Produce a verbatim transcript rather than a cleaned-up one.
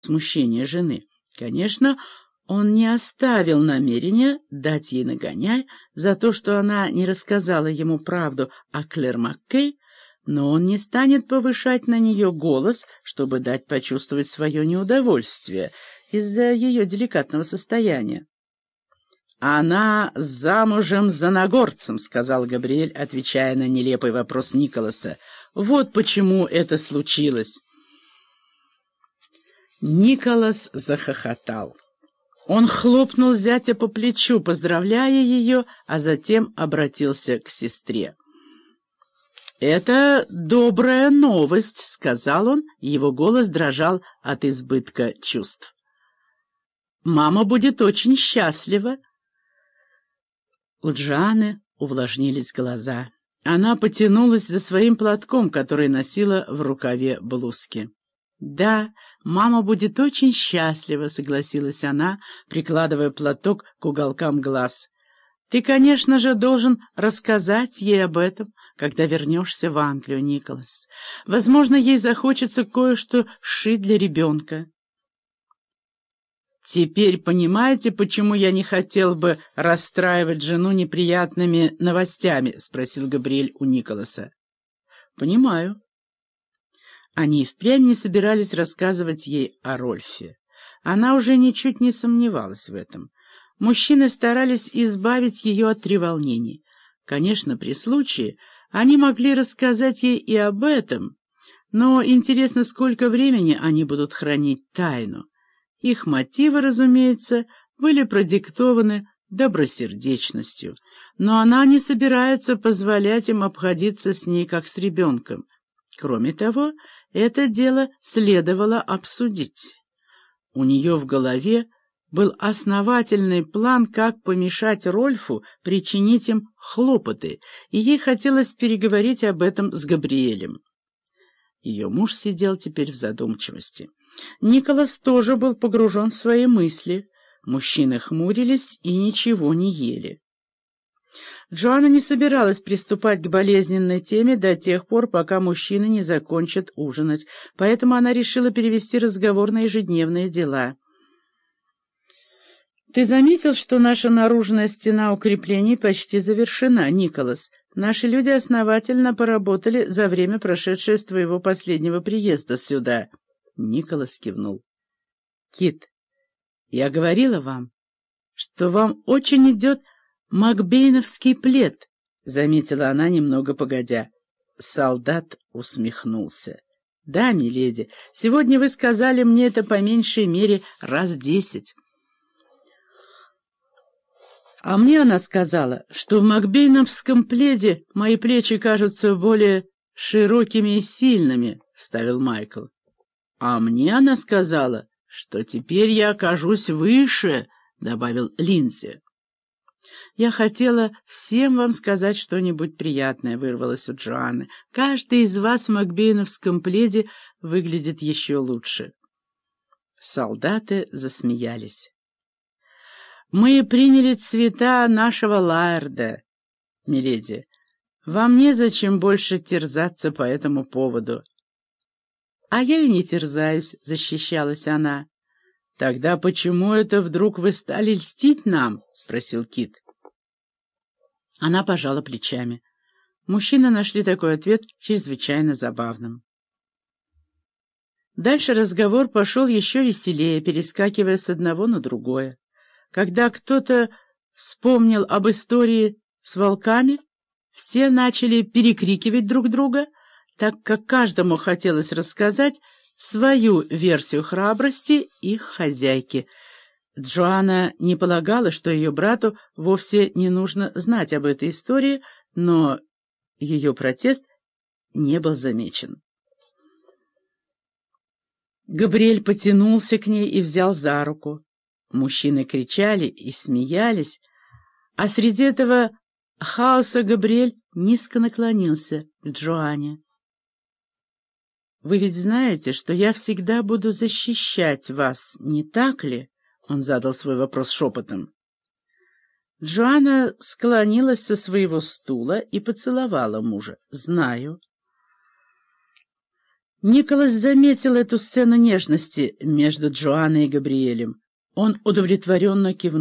смущение жены. Конечно, он не оставил намерения дать ей нагоняй за то, что она не рассказала ему правду о Клэр Маккей, но он не станет повышать на нее голос, чтобы дать почувствовать свое неудовольствие из-за ее деликатного состояния. «Она замужем за нагорцем», — сказал Габриэль, отвечая на нелепый вопрос Николаса. «Вот почему это случилось». Николас захохотал. Он хлопнул зятя по плечу, поздравляя ее, а затем обратился к сестре. «Это добрая новость», — сказал он, и его голос дрожал от избытка чувств. «Мама будет очень счастлива». У Джоанны увлажнились глаза. Она потянулась за своим платком, который носила в рукаве блузки. «Да, мама будет очень счастлива», — согласилась она, прикладывая платок к уголкам глаз. «Ты, конечно же, должен рассказать ей об этом, когда вернешься в Англию, Николас. Возможно, ей захочется кое-что сшить для ребенка». «Теперь понимаете, почему я не хотел бы расстраивать жену неприятными новостями?» — спросил Габриэль у Николаса. «Понимаю». Они и впрямь не собирались рассказывать ей о Рольфе. Она уже ничуть не сомневалась в этом. Мужчины старались избавить ее от треволнений. Конечно, при случае они могли рассказать ей и об этом, но интересно, сколько времени они будут хранить тайну. Их мотивы, разумеется, были продиктованы добросердечностью, но она не собирается позволять им обходиться с ней, как с ребенком. Кроме того, это дело следовало обсудить. У нее в голове был основательный план, как помешать Рольфу причинить им хлопоты, и ей хотелось переговорить об этом с Габриэлем. Ее муж сидел теперь в задумчивости. Николас тоже был погружен в свои мысли. Мужчины хмурились и ничего не ели. Джоанна не собиралась приступать к болезненной теме до тех пор, пока мужчины не закончат ужинать, поэтому она решила перевести разговор на ежедневные дела. «Ты заметил, что наша наружная стена укреплений почти завершена, Николас? Наши люди основательно поработали за время, прошедшее с твоего последнего приезда сюда». Николас кивнул. «Кит, я говорила вам, что вам очень идет макбейновский плед», — заметила она немного погодя. Солдат усмехнулся. «Да, миледи, сегодня вы сказали мне это по меньшей мере раз десять». «А мне она сказала, что в макбейновском пледе мои плечи кажутся более широкими и сильными», — вставил Майкл. «А мне она сказала, что теперь я окажусь выше», — добавил Линдси. «Я хотела всем вам сказать что-нибудь приятное», — вырвалось у Джоанны. «Каждый из вас в макбейновском пледе выглядит еще лучше». Солдаты засмеялись. «Мы приняли цвета нашего Лаэрда, миледи. Вам незачем больше терзаться по этому поводу». «А я и не терзаюсь», — защищалась она. «Тогда почему это вдруг вы стали льстить нам?» — спросил Кит. Она пожала плечами. Мужчины нашли такой ответ чрезвычайно забавным. Дальше разговор пошел еще веселее, перескакивая с одного на другое. Когда кто-то вспомнил об истории с волками, все начали перекрикивать друг друга, так как каждому хотелось рассказать свою версию храбрости их хозяйки. Джоанна не полагала, что ее брату вовсе не нужно знать об этой истории, но ее протест не был замечен. Габриэль потянулся к ней и взял за руку. Мужчины кричали и смеялись, а среди этого хаоса Габриэль низко наклонился к Джоанне. «Вы ведь знаете, что я всегда буду защищать вас, не так ли?» Он задал свой вопрос шепотом. Джоанна склонилась со своего стула и поцеловала мужа. «Знаю». Николас заметил эту сцену нежности между Джоанной и Габриэлем. Он удовлетворенно кивнул.